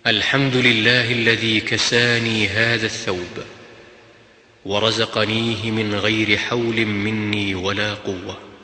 الحمد لله الذي كساني هذا الثوب ورزقنيه من غير حول مني ولا قوة.